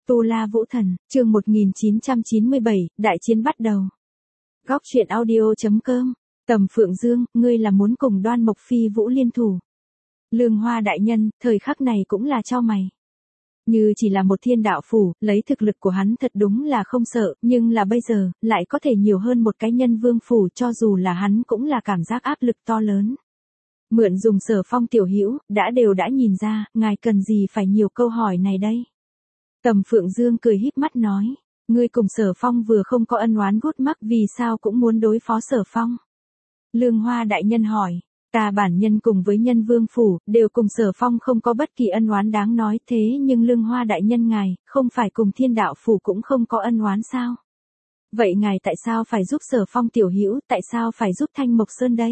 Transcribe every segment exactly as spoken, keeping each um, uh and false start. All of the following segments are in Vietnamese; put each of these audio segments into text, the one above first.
Tu La Vũ Thần, chương một nghìn chín trăm chín mươi bảy, đại chiến bắt đầu. Góc truyện audio chấm com, Tầm Phượng Dương, ngươi là muốn cùng Đoan Mộc Phi Vũ liên thủ. Lương Hoa đại nhân, thời khắc này cũng là chau mày. Như chỉ là một thiên đạo phủ, lấy thực lực của hắn thật đúng là không sợ, nhưng là bây giờ, lại có thể nhiều hơn một cái nhân vương phủ, cho dù là hắn cũng là cảm giác áp lực to lớn. Mượn dùng Sở Phong tiểu hữu, đã đều đã nhìn ra, ngài cần gì phải nhiều câu hỏi này đây. Tầm Phượng Dương cười híp mắt nói, ngươi cùng Sở Phong vừa không có ân oán gút mắc, vì sao cũng muốn đối phó Sở Phong. Lương Hoa đại nhân hỏi, ta bản nhân cùng với nhân vương phủ, đều cùng Sở Phong không có bất kỳ ân oán đáng nói, thế nhưng Lương Hoa đại nhân ngài, không phải cùng thiên đạo phủ cũng không có ân oán sao? Vậy ngài tại sao phải giúp Sở Phong tiểu hữu, tại sao phải giúp Thanh Mộc Sơn đây?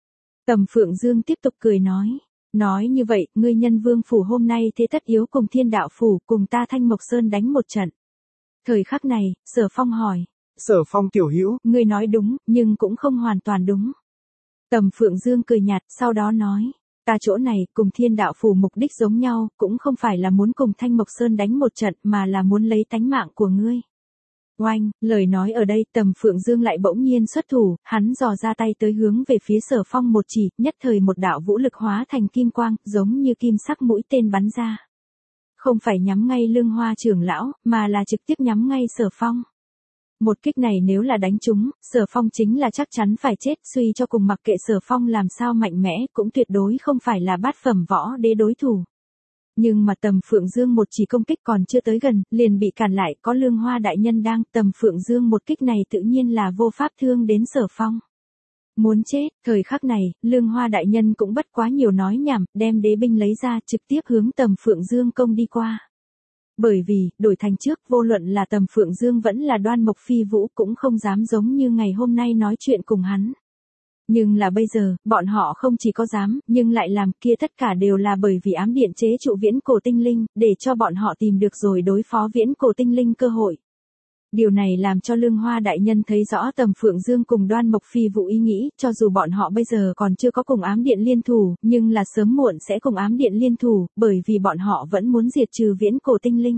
Tầm Phượng Dương tiếp tục cười nói, nói như vậy, ngươi nhân vương phủ hôm nay thế tất yếu cùng thiên đạo phủ, cùng ta Thanh Mộc Sơn đánh một trận. Thời khắc này, Sở Phong hỏi, Sở Phong tiểu hữu, ngươi nói đúng, nhưng cũng không hoàn toàn đúng. Tầm Phượng Dương cười nhạt, sau đó nói, ta chỗ này, cùng thiên đạo phủ mục đích giống nhau, cũng không phải là muốn cùng Thanh Mộc Sơn đánh một trận, mà là muốn lấy tánh mạng của ngươi. Oanh, lời nói ở đây, Tầm Phượng Dương lại bỗng nhiên xuất thủ, hắn dò ra tay tới hướng về phía Sở Phong một chỉ, nhất thời một đạo vũ lực hóa thành kim quang, giống như kim sắc mũi tên bắn ra. Không phải nhắm ngay Lương Hoa trưởng lão, mà là trực tiếp nhắm ngay Sở Phong. Một kích này nếu là đánh trúng, Sở Phong chính là chắc chắn phải chết, suy cho cùng mặc kệ Sở Phong làm sao mạnh mẽ, cũng tuyệt đối không phải là bát phẩm võ đế đối thủ. Nhưng mà Tầm Phượng Dương một chỉ công kích còn chưa tới gần, liền bị cản lại, có Lương Hoa đại nhân đang, Tầm Phượng Dương một kích này tự nhiên là vô pháp thương đến Sở Phong. Muốn chết, thời khắc này, Lương Hoa đại nhân cũng bất quá nhiều nói nhảm, đem đế binh lấy ra, trực tiếp hướng Tầm Phượng Dương công đi qua. Bởi vì, đổi thành trước, vô luận là Tầm Phượng Dương vẫn là Đoan Mộc Phi Vũ cũng không dám giống như ngày hôm nay nói chuyện cùng hắn. Nhưng là bây giờ, bọn họ không chỉ có dám, nhưng lại làm, kia tất cả đều là bởi vì ám điện chế trụ viễn cổ tinh linh, để cho bọn họ tìm được rồi đối phó viễn cổ tinh linh cơ hội. Điều này làm cho Lương Hoa đại nhân thấy rõ Tầm Phượng Dương cùng Đoan Mộc Phi Vũ ý nghĩ, cho dù bọn họ bây giờ còn chưa có cùng ám điện liên thủ, nhưng là sớm muộn sẽ cùng ám điện liên thủ, bởi vì bọn họ vẫn muốn diệt trừ viễn cổ tinh linh.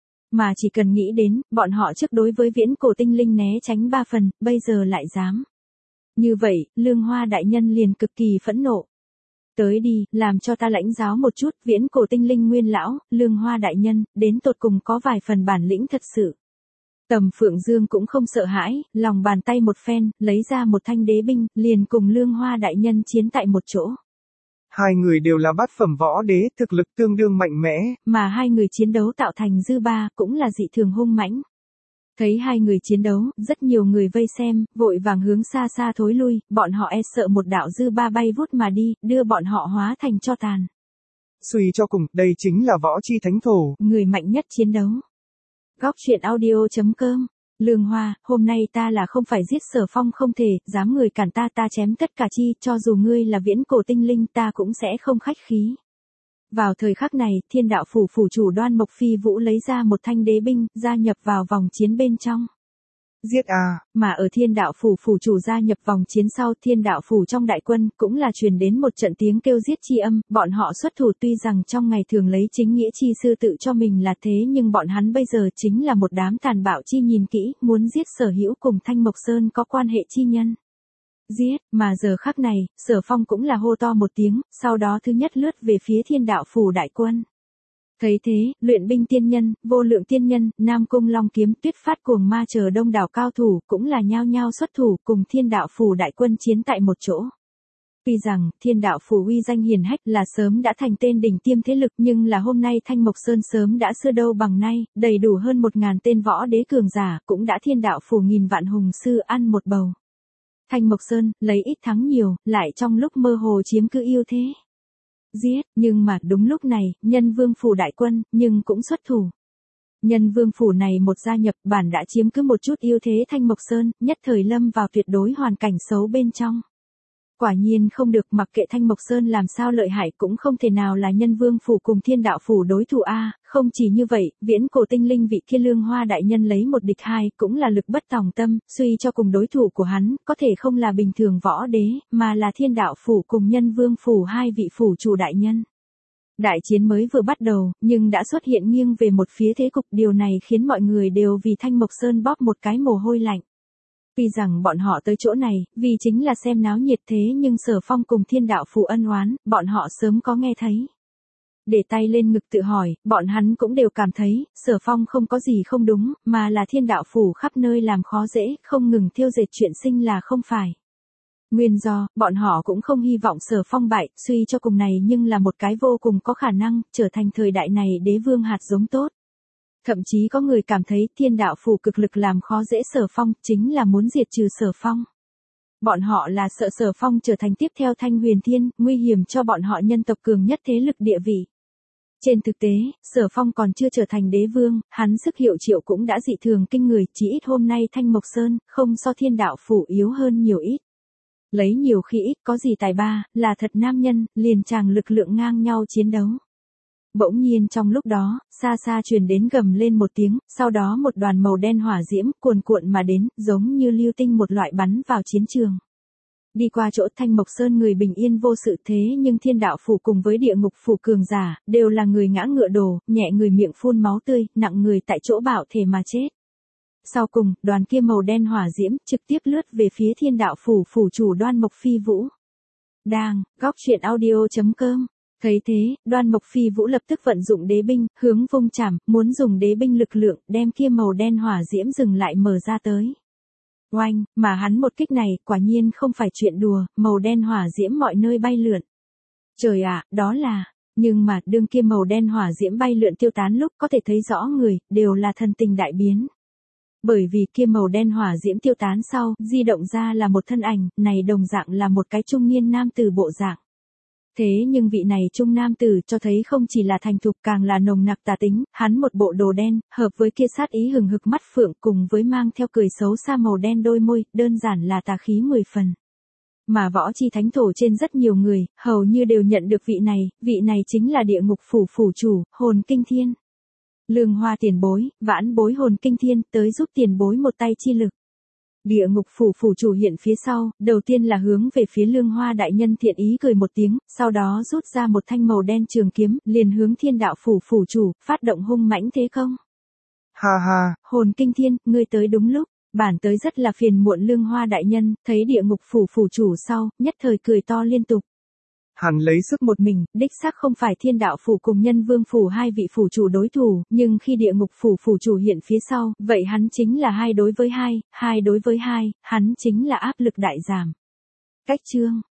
Mà chỉ cần nghĩ đến, bọn họ trước đối với viễn cổ tinh linh né tránh ba phần, bây giờ lại dám. Như vậy, Lương Hoa đại nhân liền cực kỳ phẫn nộ. Tới đi, làm cho ta lãnh giáo một chút, viễn cổ tinh linh nguyên lão, Lương Hoa đại nhân, đến tột cùng có vài phần bản lĩnh thật sự. Tầm Phượng Dương cũng không sợ hãi, lòng bàn tay một phen, lấy ra một thanh đế binh, liền cùng Lương Hoa đại nhân chiến tại một chỗ. Hai người đều là bát phẩm võ đế, thực lực tương đương mạnh mẽ. Mà hai người chiến đấu tạo thành dư ba, cũng là dị thường hung mãnh. Thấy hai người chiến đấu, rất nhiều người vây xem, vội vàng hướng xa xa thối lui, bọn họ e sợ một đạo dư ba bay vút mà đi, đưa bọn họ hóa thành tro tàn. Suy cho cùng, đây chính là võ chi thánh thổ. Người mạnh nhất chiến đấu. Góc truyện audio chấm com, Lương Hoa, hôm nay ta là không phải giết Sở Phong không thể, dám người cản ta ta chém tất cả chi, cho dù ngươi là viễn cổ tinh linh ta cũng sẽ không khách khí. Vào thời khắc này, thiên đạo phủ phủ chủ Đoan Mộc Phi Vũ lấy ra một thanh đế binh, gia nhập vào vòng chiến bên trong. Giết à! Mà ở thiên đạo phủ phủ chủ gia nhập vòng chiến sau, thiên đạo phủ trong đại quân, cũng là truyền đến một trận tiếng kêu giết chi âm, bọn họ xuất thủ tuy rằng trong ngày thường lấy chính nghĩa chi sư tự cho mình là thế nhưng bọn hắn bây giờ chính là một đám tàn bạo chi nhìn kỹ, muốn giết Sở Hữu cùng Thanh Mộc Sơn có quan hệ chi nhân. Giết, mà giờ khắc này, Sở Phong cũng là hô to một tiếng, sau đó thứ nhất lướt về phía thiên đạo phủ đại quân. Thấy thế, luyện binh tiên nhân, vô lượng tiên nhân, Nam Cung Long kiếm tuyết phát cuồng ma chờ đông đảo cao thủ, cũng là nhao nhao xuất thủ cùng thiên đạo phủ đại quân chiến tại một chỗ. Tuy rằng, thiên đạo phủ uy danh hiển hách là sớm đã thành tên đỉnh tiêm thế lực nhưng là hôm nay Thanh Mộc Sơn sớm đã xưa đâu bằng nay, đầy đủ hơn một ngàn tên võ đế cường giả, cũng đã thiên đạo phủ nghìn vạn hùng sư ăn một bầu. Thanh Mộc Sơn, lấy ít thắng nhiều, lại trong lúc mơ hồ chiếm cứ ưu thế. Giết, nhưng mà đúng lúc này, nhân vương phủ đại quân, nhưng cũng xuất thủ. Nhân vương phủ này một gia nhập bản đã chiếm cứ một chút ưu thế Thanh Mộc Sơn, nhất thời lâm vào tuyệt đối hoàn cảnh xấu bên trong. Quả nhiên không được, mặc kệ Thanh Mộc Sơn làm sao lợi hại cũng không thể nào là nhân vương phủ cùng thiên đạo phủ đối thủ a. Không chỉ như vậy, viễn cổ tinh linh vị kia Lương Hoa đại nhân lấy một địch hai cũng là lực bất tòng tâm, suy cho cùng đối thủ của hắn, có thể không là bình thường võ đế, mà là thiên đạo phủ cùng nhân vương phủ hai vị phủ chủ đại nhân. Đại chiến mới vừa bắt đầu, nhưng đã xuất hiện nghiêng về một phía thế cục, điều này khiến mọi người đều vì Thanh Mộc Sơn bóp một cái mồ hôi lạnh. Tuy rằng bọn họ tới chỗ này, vì chính là xem náo nhiệt thế nhưng Sở Phong cùng Thiên Đạo Phủ ân oán, bọn họ sớm có nghe thấy. Để tay lên ngực tự hỏi, bọn hắn cũng đều cảm thấy, Sở Phong không có gì không đúng, mà là Thiên Đạo Phủ khắp nơi làm khó dễ, không ngừng thiêu dệt chuyện sinh là không phải. Nguyên do, bọn họ cũng không hy vọng Sở Phong bại, suy cho cùng này nhưng là một cái vô cùng có khả năng, trở thành thời đại này đế vương hạt giống tốt. Thậm chí có người cảm thấy Thiên Đạo Phủ cực lực làm khó dễ Sở Phong, chính là muốn diệt trừ Sở Phong. Bọn họ là sợ Sở Phong trở thành tiếp theo Thanh Huyền Thiên, nguy hiểm cho bọn họ nhân tộc cường nhất thế lực địa vị. Trên thực tế, Sở Phong còn chưa trở thành đế vương, hắn sức hiệu triệu cũng đã dị thường kinh người, chỉ ít hôm nay Thanh Mộc Sơn, không so Thiên Đạo Phủ yếu hơn nhiều ít. Lấy nhiều khi ít, có gì tài ba, là thật nam nhân, liền chàng lực lượng ngang nhau chiến đấu. Bỗng nhiên trong lúc đó, xa xa truyền đến gầm lên một tiếng, sau đó một đoàn màu đen hỏa diễm cuồn cuộn mà đến, giống như lưu tinh một loại bắn vào chiến trường. Đi qua chỗ Thanh Mộc Sơn người bình yên vô sự thế nhưng Thiên Đạo Phủ cùng với Địa Ngục Phủ cường giả, đều là người ngã ngựa đổ, nhẹ người miệng phun máu tươi, nặng người tại chỗ bạo thể mà chết. Sau cùng, đoàn kia màu đen hỏa diễm trực tiếp lướt về phía Thiên Đạo Phủ phủ chủ Đoan Mộc Phi Vũ. Đang, góc truyện audio chấm com. Thấy thế, Đoan Mộc Phi Vũ lập tức vận dụng đế binh, hướng vung chảm, muốn dùng đế binh lực lượng, đem kia màu đen hỏa diễm dừng lại mở ra tới. Oanh, mà hắn một kích này, quả nhiên không phải chuyện đùa, màu đen hỏa diễm mọi nơi bay lượn. Trời ạ, đó là, nhưng mà, đương kia màu đen hỏa diễm bay lượn tiêu tán lúc có thể thấy rõ người, đều là thần tình đại biến. Bởi vì kia màu đen hỏa diễm tiêu tán sau, di động ra là một thân ảnh, này đồng dạng là một cái trung niên nam tử bộ dạng. Thế nhưng vị này trung nam tử cho thấy không chỉ là thành thục càng là nồng nặc tà tính, hắn một bộ đồ đen, hợp với kia sát ý hừng hực mắt phượng cùng với mang theo cười xấu xa màu đen đôi môi, đơn giản là tà khí mười phần. Mà võ chi thánh thổ trên rất nhiều người, hầu như đều nhận được vị này, vị này chính là Địa Ngục Phủ phủ chủ, Hồn Kinh Thiên. Lương Hoa tiền bối, vãn bối Hồn Kinh Thiên, tới giúp tiền bối một tay chi lực. Địa Ngục Phủ phủ chủ hiện phía sau, đầu tiên là hướng về phía Lương Hoa đại nhân thiện ý cười một tiếng, sau đó rút ra một thanh màu đen trường kiếm, liền hướng Thiên Đạo Phủ phủ chủ, phát động hung mãnh thế công. Ha ha, Hồn Kinh Thiên, ngươi tới đúng lúc, bản tới rất là phiền muộn Lương Hoa đại nhân, thấy Địa Ngục Phủ phủ chủ sau, nhất thời cười to liên tục. Hắn lấy sức Một mình, đích xác không phải Thiên Đạo Phủ cùng Nhân Vương Phủ hai vị phủ chủ đối thủ, nhưng khi Địa Ngục Phủ phủ chủ hiện phía sau, vậy hắn chính là hai đối với hai, hai đối với hai, hắn chính là áp lực đại giảm. Cách chương